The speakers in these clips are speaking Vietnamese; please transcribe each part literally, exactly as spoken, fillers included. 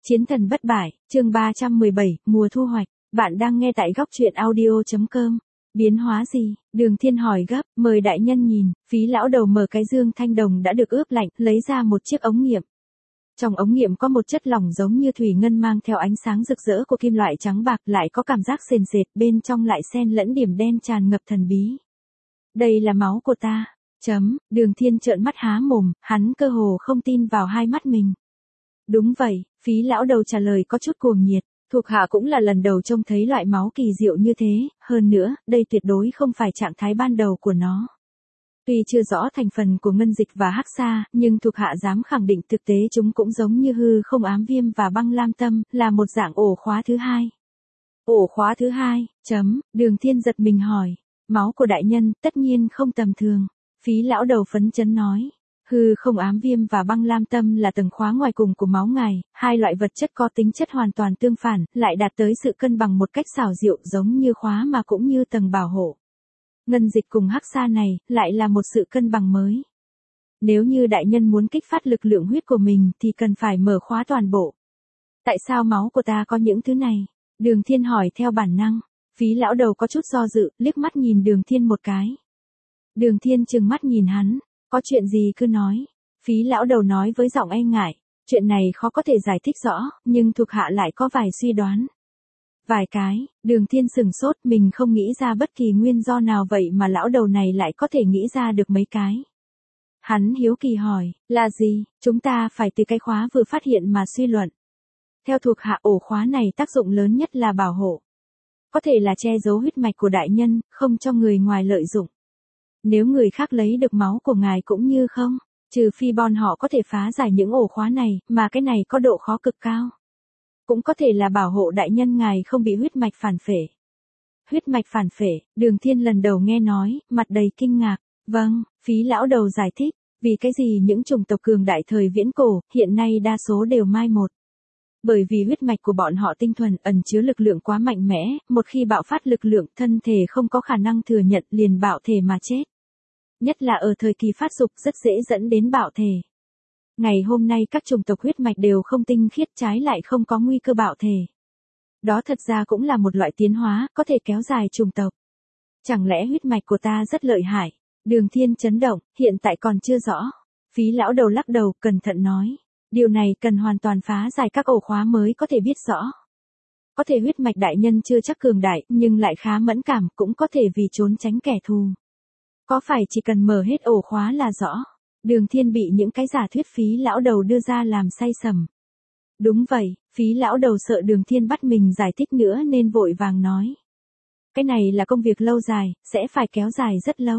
Chiến thần bất bại, chương ba trăm mười bảy, mùa thu hoạch. Bạn đang nghe tại góc truyện audio chấm com. Biến hóa gì? Đường Thiên hỏi gấp, mời đại nhân nhìn. Phí lão đầu mở cái dương thanh đồng đã được ướp lạnh, lấy ra một chiếc ống nghiệm. Trong ống nghiệm có một chất lỏng giống như thủy ngân mang theo ánh sáng rực rỡ của kim loại trắng bạc, lại có cảm giác sền sệt, bên trong lại xen lẫn điểm đen tràn ngập thần bí. Đây là máu của ta. Chấm, Đường Thiên trợn mắt há mồm, hắn cơ hồ không tin vào hai mắt mình. Đúng vậy, Phí lão đầu trả lời có chút cuồng nhiệt, thuộc hạ cũng là lần đầu trông thấy loại máu kỳ diệu như thế, hơn nữa, đây tuyệt đối không phải trạng thái ban đầu của nó. Tuy chưa rõ thành phần của ngân dịch và hắc sa, nhưng thuộc hạ dám khẳng định thực tế chúng cũng giống như hư không ám viêm và băng lam tâm, là một dạng ổ khóa thứ hai. Ổ khóa thứ hai, chấm, Đường Thiên giật mình hỏi, máu của đại nhân tất nhiên không tầm thường. Phí lão đầu phấn chấn nói. Hư không ám viêm và băng lam tâm là tầng khóa ngoài cùng của máu ngài, hai loại vật chất có tính chất hoàn toàn tương phản, lại đạt tới sự cân bằng một cách xảo diệu giống như khóa mà cũng như tầng bảo hộ. Ngân dịch cùng hắc sa này, lại là một sự cân bằng mới. Nếu như đại nhân muốn kích phát lực lượng huyết của mình thì cần phải mở khóa toàn bộ. Tại sao máu của ta có những thứ này? Đường Thiên hỏi theo bản năng. Phí lão đầu có chút do dự, liếc mắt nhìn Đường Thiên một cái. Đường Thiên trừng mắt nhìn hắn. Có chuyện gì cứ nói. Phí lão đầu nói với giọng e ngại. Chuyện này khó có thể giải thích rõ, nhưng thuộc hạ lại có vài suy đoán. Vài cái, Đường Thiên sừng sốt, mình không nghĩ ra bất kỳ nguyên do nào vậy mà lão đầu này lại có thể nghĩ ra được mấy cái. Hắn hiếu kỳ hỏi, là gì? Chúng ta phải từ cái khóa vừa phát hiện mà suy luận. Theo thuộc hạ, ổ khóa này tác dụng lớn nhất là bảo hộ. Có thể là che giấu huyết mạch của đại nhân, không cho người ngoài lợi dụng. Nếu người khác lấy được máu của ngài cũng như không, trừ phi bọn họ có thể phá giải những ổ khóa này, mà cái này có độ khó cực cao. Cũng có thể là bảo hộ đại nhân ngài không bị huyết mạch phản phệ. Huyết mạch phản phệ, Đường Thiên lần đầu nghe nói, mặt đầy kinh ngạc. Vâng, Phí lão đầu giải thích, vì cái gì những chủng tộc cường đại thời viễn cổ, hiện nay đa số đều mai một. Bởi vì huyết mạch của bọn họ tinh thuần, ẩn chứa lực lượng quá mạnh mẽ, một khi bạo phát lực lượng, thân thể không có khả năng thừa nhận, liền bạo thể mà chết. Nhất là ở thời kỳ phát dục rất dễ dẫn đến bạo thể. Ngày hôm nay các chủng tộc huyết mạch đều không tinh khiết, trái lại không có nguy cơ bạo thể. Đó thật ra cũng là một loại tiến hóa, có thể kéo dài chủng tộc. Chẳng lẽ huyết mạch của ta rất lợi hại? Đường Thiên chấn động, hiện tại còn chưa rõ. Phí lão đầu lắc đầu, cẩn thận nói. Điều này cần hoàn toàn phá giải các ổ khóa mới có thể biết rõ. Có thể huyết mạch đại nhân chưa chắc cường đại, nhưng lại khá mẫn cảm, cũng có thể vì trốn tránh kẻ thù. Có phải chỉ cần mở hết ổ khóa là rõ? Đường Thiên bị những cái giả thuyết Phí lão đầu đưa ra làm say sầm. Đúng vậy, Phí lão đầu sợ Đường Thiên bắt mình giải thích nữa nên vội vàng nói. Cái này là công việc lâu dài, sẽ phải kéo dài rất lâu.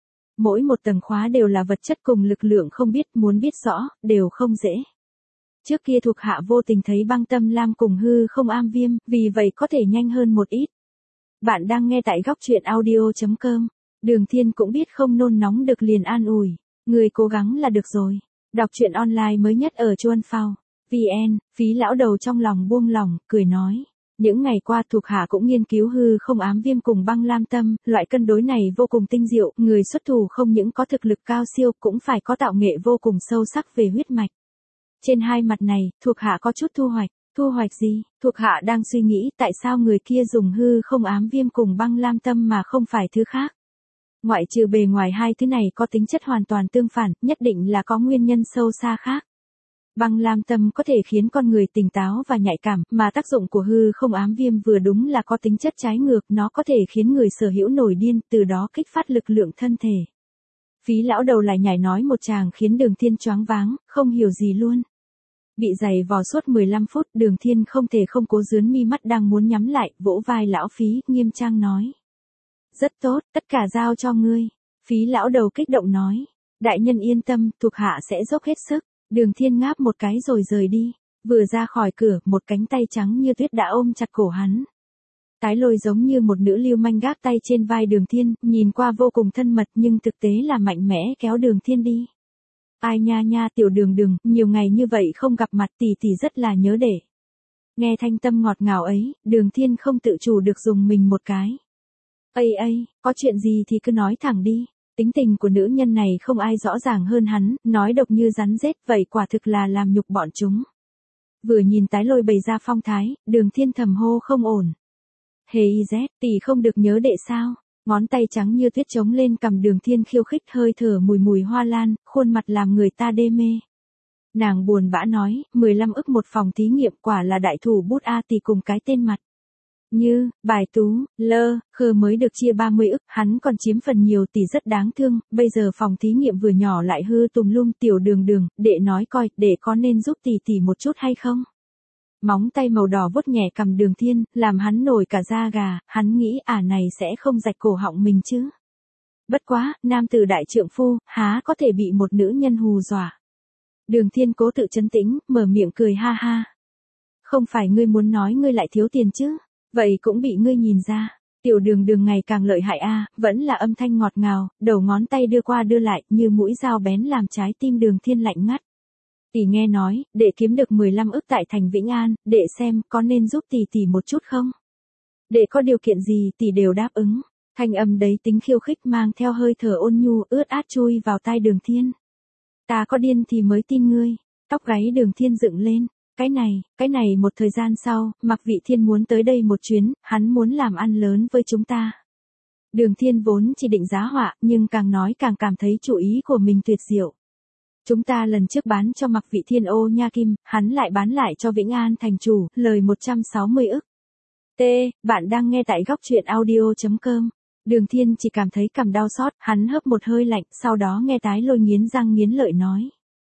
Mỗi một tầng khóa đều là vật chất cùng lực lượng không biết, muốn biết rõ, đều không dễ. Trước kia thuộc hạ vô tình thấy băng tâm lam cùng hư không am viêm, vì vậy có thể nhanh hơn một ít. Bạn đang nghe tại góc truyện audio chấm com. Đường Thiên cũng biết không nôn nóng được liền an ủi. Người cố gắng là được rồi. Đọc truyện online mới nhất ở Chuan Phao. vê en, Phí lão đầu trong lòng buông lỏng, cười nói. Những ngày qua thuộc hạ cũng nghiên cứu hư không ám viêm cùng băng lam tâm, loại cân đối này vô cùng tinh diệu, người xuất thủ không những có thực lực cao siêu cũng phải có tạo nghệ vô cùng sâu sắc về huyết mạch. Trên hai mặt này, thuộc hạ có chút thu hoạch. Thu hoạch gì? Thuộc hạ đang suy nghĩ tại sao người kia dùng hư không ám viêm cùng băng lam tâm mà không phải thứ khác. Ngoại trừ bề ngoài hai thứ này có tính chất hoàn toàn tương phản, nhất định là có nguyên nhân sâu xa khác. Băng lam tâm có thể khiến con người tỉnh táo và nhạy cảm, mà tác dụng của hư không ám viêm vừa đúng là có tính chất trái ngược, nó có thể khiến người sở hữu nổi điên, từ đó kích phát lực lượng thân thể. Phí lão đầu lại nhảy nói một tràng khiến Đường Thiên choáng váng, không hiểu gì luôn. Bị giày vò suốt mười lăm phút, Đường Thiên không thể không cố dướn mi mắt đang muốn nhắm lại, vỗ vai lão Phí, nghiêm trang nói. Rất tốt, tất cả giao cho ngươi. Phí lão đầu kích động nói. Đại nhân yên tâm, thuộc hạ sẽ dốc hết sức. Đường Thiên ngáp một cái rồi rời đi. Vừa ra khỏi cửa, một cánh tay trắng như tuyết đã ôm chặt cổ hắn. Tái Lôi giống như một nữ lưu manh gác tay trên vai Đường Thiên, nhìn qua vô cùng thân mật nhưng thực tế là mạnh mẽ kéo Đường Thiên đi. Ai nha nha tiểu Đường Đường, nhiều ngày như vậy không gặp mặt tỷ tỷ rất là nhớ để. Nghe thanh tâm ngọt ngào ấy, Đường Thiên không tự chủ được dùng mình một cái. Ây ây, có chuyện gì thì cứ nói thẳng đi. Tính tình của nữ nhân này không ai rõ ràng hơn hắn, nói độc như rắn rết, vậy quả thực là làm nhục bọn chúng. Vừa nhìn tái lôi bày ra phong thái, Đường Thiên thầm hô không ổn. Hề y z, tỷ không được nhớ đệ sao? Ngón tay trắng như tuyết trống lên cầm Đường Thiên khiêu khích, hơi thở mùi mùi hoa lan, khuôn mặt làm người ta đê mê. Nàng buồn bã nói, mười lăm ức một phòng thí nghiệm, quả là đại thủ bút a, tỷ cùng cái tên mặt. Như, bài tú, lơ, khơ mới được chia ba mươi ức, hắn còn chiếm phần nhiều, tỷ rất đáng thương, bây giờ phòng thí nghiệm vừa nhỏ lại hư tùm lum. Tiểu Đường Đường, đệ nói coi, đệ có nên giúp tỷ tỷ một chút hay không? Móng tay màu đỏ vuốt nhẹ cầm Đường Thiên, làm hắn nổi cả da gà, hắn nghĩ ả này sẽ không rạch cổ họng mình chứ. Bất quá, nam tử đại trượng phu, há có thể bị một nữ nhân hù dọa. Đường Thiên cố tự trấn tĩnh, mở miệng cười ha ha. Không phải ngươi muốn nói ngươi lại thiếu tiền chứ? Vậy cũng bị ngươi nhìn ra. Tiểu Đường Đường ngày càng lợi hại a, vẫn là âm thanh ngọt ngào, đầu ngón tay đưa qua đưa lại, như mũi dao bén làm trái tim Đường Thiên lạnh ngắt. Tỷ nghe nói, đệ kiếm được mười lăm ức tại thành Vĩnh An, đệ xem có nên giúp tỷ tỷ một chút không? Đệ có điều kiện gì tỷ đều đáp ứng. Thanh âm đấy tính khiêu khích mang theo hơi thở ôn nhu ướt át chui vào tai Đường Thiên. Ta có điên thì mới tin ngươi. Tóc gáy Đường Thiên dựng lên. Cái này, cái này một thời gian sau, Mạc Vị Thiên muốn tới đây một chuyến, hắn muốn làm ăn lớn với chúng ta. Đường Thiên vốn chỉ định giá họa, nhưng càng nói càng cảm thấy chủ ý của mình tuyệt diệu. Chúng ta lần trước bán cho Mạc Vị Thiên ô nha kim, hắn lại bán lại cho Vĩnh An thành chủ, lời một trăm sáu mươi ức. T, bạn đang nghe tại góc truyện audio chấm com. Đường Thiên chỉ cảm thấy cằm đau xót, hắn hớp một hơi lạnh, sau đó nghe tái lôi nghiến răng nghiến lợi nói.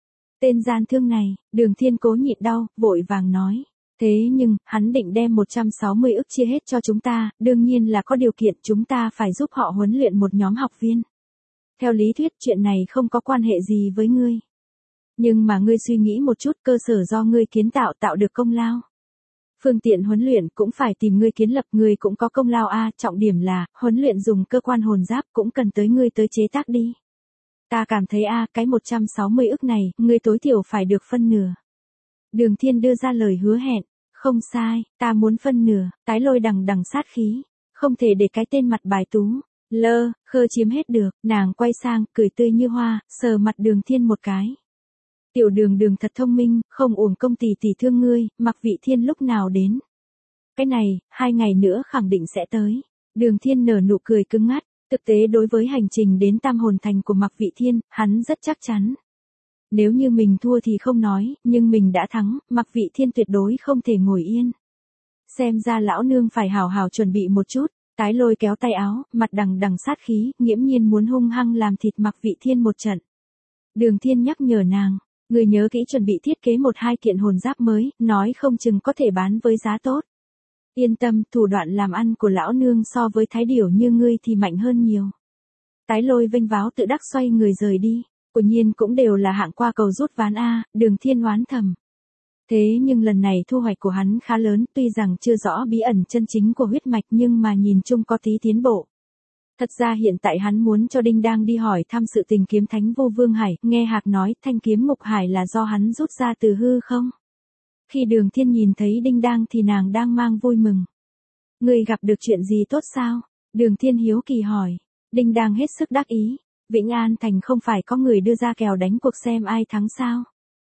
Tên gian thương này, Đường Thiên cố nhịn đau, vội vàng nói. Thế nhưng, hắn định đem một trăm sáu mươi ức chia hết cho chúng ta, đương nhiên là có điều kiện chúng ta phải giúp họ huấn luyện một nhóm học viên. Theo lý thuyết chuyện này không có quan hệ gì với ngươi. Nhưng mà ngươi suy nghĩ một chút, cơ sở do ngươi kiến tạo tạo được công lao. Phương tiện huấn luyện cũng phải tìm ngươi kiến lập, ngươi cũng có công lao a, trọng điểm là, huấn luyện dùng cơ quan hồn giáp cũng cần tới ngươi tới chế tác đi. Ta cảm thấy a, cái một trăm sáu mươi ức này, ngươi tối thiểu phải được phân nửa. Đường Thiên đưa ra lời hứa hẹn, không sai, ta muốn phân nửa, tái lôi đằng đằng sát khí, không thể để cái tên mặt bài tú, lơ, khơ chiếm hết được, nàng quay sang, cười tươi như hoa, sờ mặt Đường Thiên một cái. Tiểu Đường Đường thật thông minh, không uổng công tỷ tỷ thương ngươi, Mạc Vị Thiên lúc nào đến. Cái này, hai ngày nữa khẳng định sẽ tới. Đường Thiên nở nụ cười cứng ngắt, thực tế đối với hành trình đến Tam Hồn Thành của Mạc Vị Thiên, hắn rất chắc chắn. Nếu như mình thua thì không nói, nhưng mình đã thắng, Mạc Vị Thiên tuyệt đối không thể ngồi yên. Xem ra lão nương phải hào hào chuẩn bị một chút, tái lôi kéo tay áo, mặt đằng đằng sát khí, nghiễm nhiên muốn hung hăng làm thịt Mạc Vị Thiên một trận. Đường Thiên nhắc nhở nàng. Người nhớ kỹ chuẩn bị thiết kế một hai kiện hồn giáp mới, nói không chừng có thể bán với giá tốt. Yên tâm, thủ đoạn làm ăn của lão nương so với thái điểu như ngươi thì mạnh hơn nhiều. Tái lôi vênh váo tự đắc xoay người rời đi, quả nhiên cũng đều là hạng qua cầu rút ván a, Đường Thiên oán thầm. Thế nhưng lần này thu hoạch của hắn khá lớn, tuy rằng chưa rõ bí ẩn chân chính của huyết mạch nhưng mà nhìn chung có tí tiến bộ. Thật ra hiện tại hắn muốn cho Đinh Đang đi hỏi thăm sự tình kiếm thánh vô Vương Hải, nghe Hạc nói thanh kiếm Ngục Hải là do hắn rút ra từ hư không? Khi Đường Thiên nhìn thấy Đinh Đang thì nàng đang mang vui mừng. Người gặp được chuyện gì tốt sao? Đường Thiên hiếu kỳ hỏi. Đinh Đang hết sức đắc ý. Vĩnh An Thành không phải có người đưa ra kèo đánh cuộc xem ai thắng sao?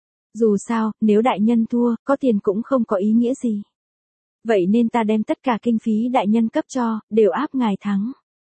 Dù sao, nếu đại nhân thua, có tiền cũng không có ý nghĩa gì. Vậy nên ta đem tất cả kinh phí đại nhân cấp cho, đều áp ngài thắng.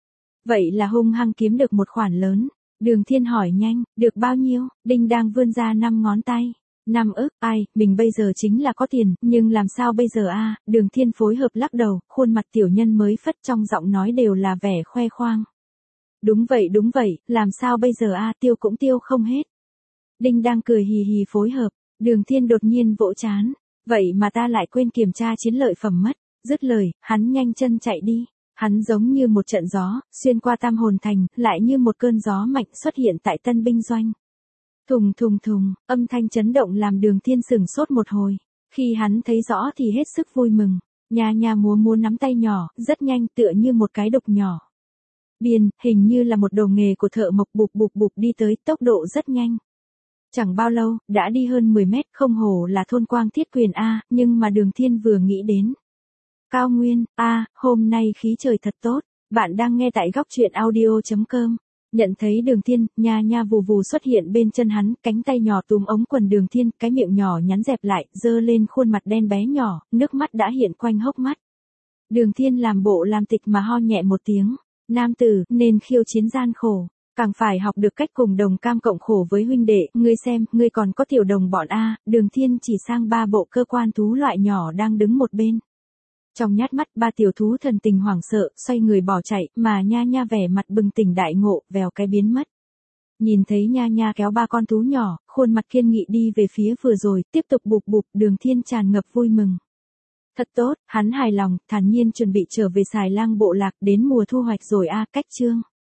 Vậy là hung hăng kiếm được một khoản lớn. Đường Thiên hỏi nhanh, được bao nhiêu? Đinh Đang vươn ra năm ngón tay. Năm ức, ai, mình bây giờ chính là có tiền, nhưng làm sao bây giờ a? Đường Thiên phối hợp lắc đầu, khuôn mặt tiểu nhân mới phất trong giọng nói đều là vẻ khoe khoang. Đúng vậy đúng vậy, làm sao bây giờ a, tiêu cũng tiêu không hết. Đinh Đang cười hì hì phối hợp, Đường Thiên đột nhiên vỗ chán. Vậy mà ta lại quên kiểm tra chiến lợi phẩm mất. Dứt lời, hắn nhanh chân chạy đi. Hắn giống như một trận gió, xuyên qua Tam Hồn Thành, lại như một cơn gió mạnh xuất hiện tại Tân Binh Doanh. Thùng thùng thùng, âm thanh chấn động làm Đường Thiên sửng sốt một hồi. Khi hắn thấy rõ thì hết sức vui mừng. Nha nha múa múa nắm tay nhỏ, rất nhanh tựa như một cái đục nhỏ. Biên, hình như là một đồ nghề của thợ mộc bụp bụp bụp đi tới, tốc độ rất nhanh. Chẳng bao lâu, đã đi hơn mười mét, không hổ là thôn Quang Thiết Quyền A, nhưng mà Đường Thiên vừa nghĩ đến. Cao Nguyên, a, hôm nay khí trời thật tốt, bạn đang nghe tại góc truyện audio chấm com. Nhận thấy Đường Thiên, nha nha vù vù xuất hiện bên chân hắn, cánh tay nhỏ túm ống quần Đường Thiên, cái miệng nhỏ nhắn dẹp lại, dơ lên khuôn mặt đen bé nhỏ, nước mắt đã hiện quanh hốc mắt. Đường Thiên làm bộ làm tịch mà ho nhẹ một tiếng, nam tử, nên khiêu chiến gian khổ, càng phải học được cách cùng đồng cam cộng khổ với huynh đệ, ngươi xem, ngươi còn có tiểu đồng bọn a. Đường Thiên chỉ sang ba bộ cơ quan thú loại nhỏ đang đứng một bên. Trong nhát mắt ba tiểu thú thần tình hoảng sợ, xoay người bỏ chạy, mà nha nha vẻ mặt bừng tỉnh đại ngộ, vèo cái biến mất. Nhìn thấy nha nha kéo ba con thú nhỏ, khuôn mặt kiên nghị đi về phía vừa rồi, tiếp tục bụp bụp, Đường Thiên tràn ngập vui mừng. Thật tốt, hắn hài lòng, thản nhiên chuẩn bị trở về Xài Lang bộ lạc, đến mùa thu hoạch rồi a. Cách chương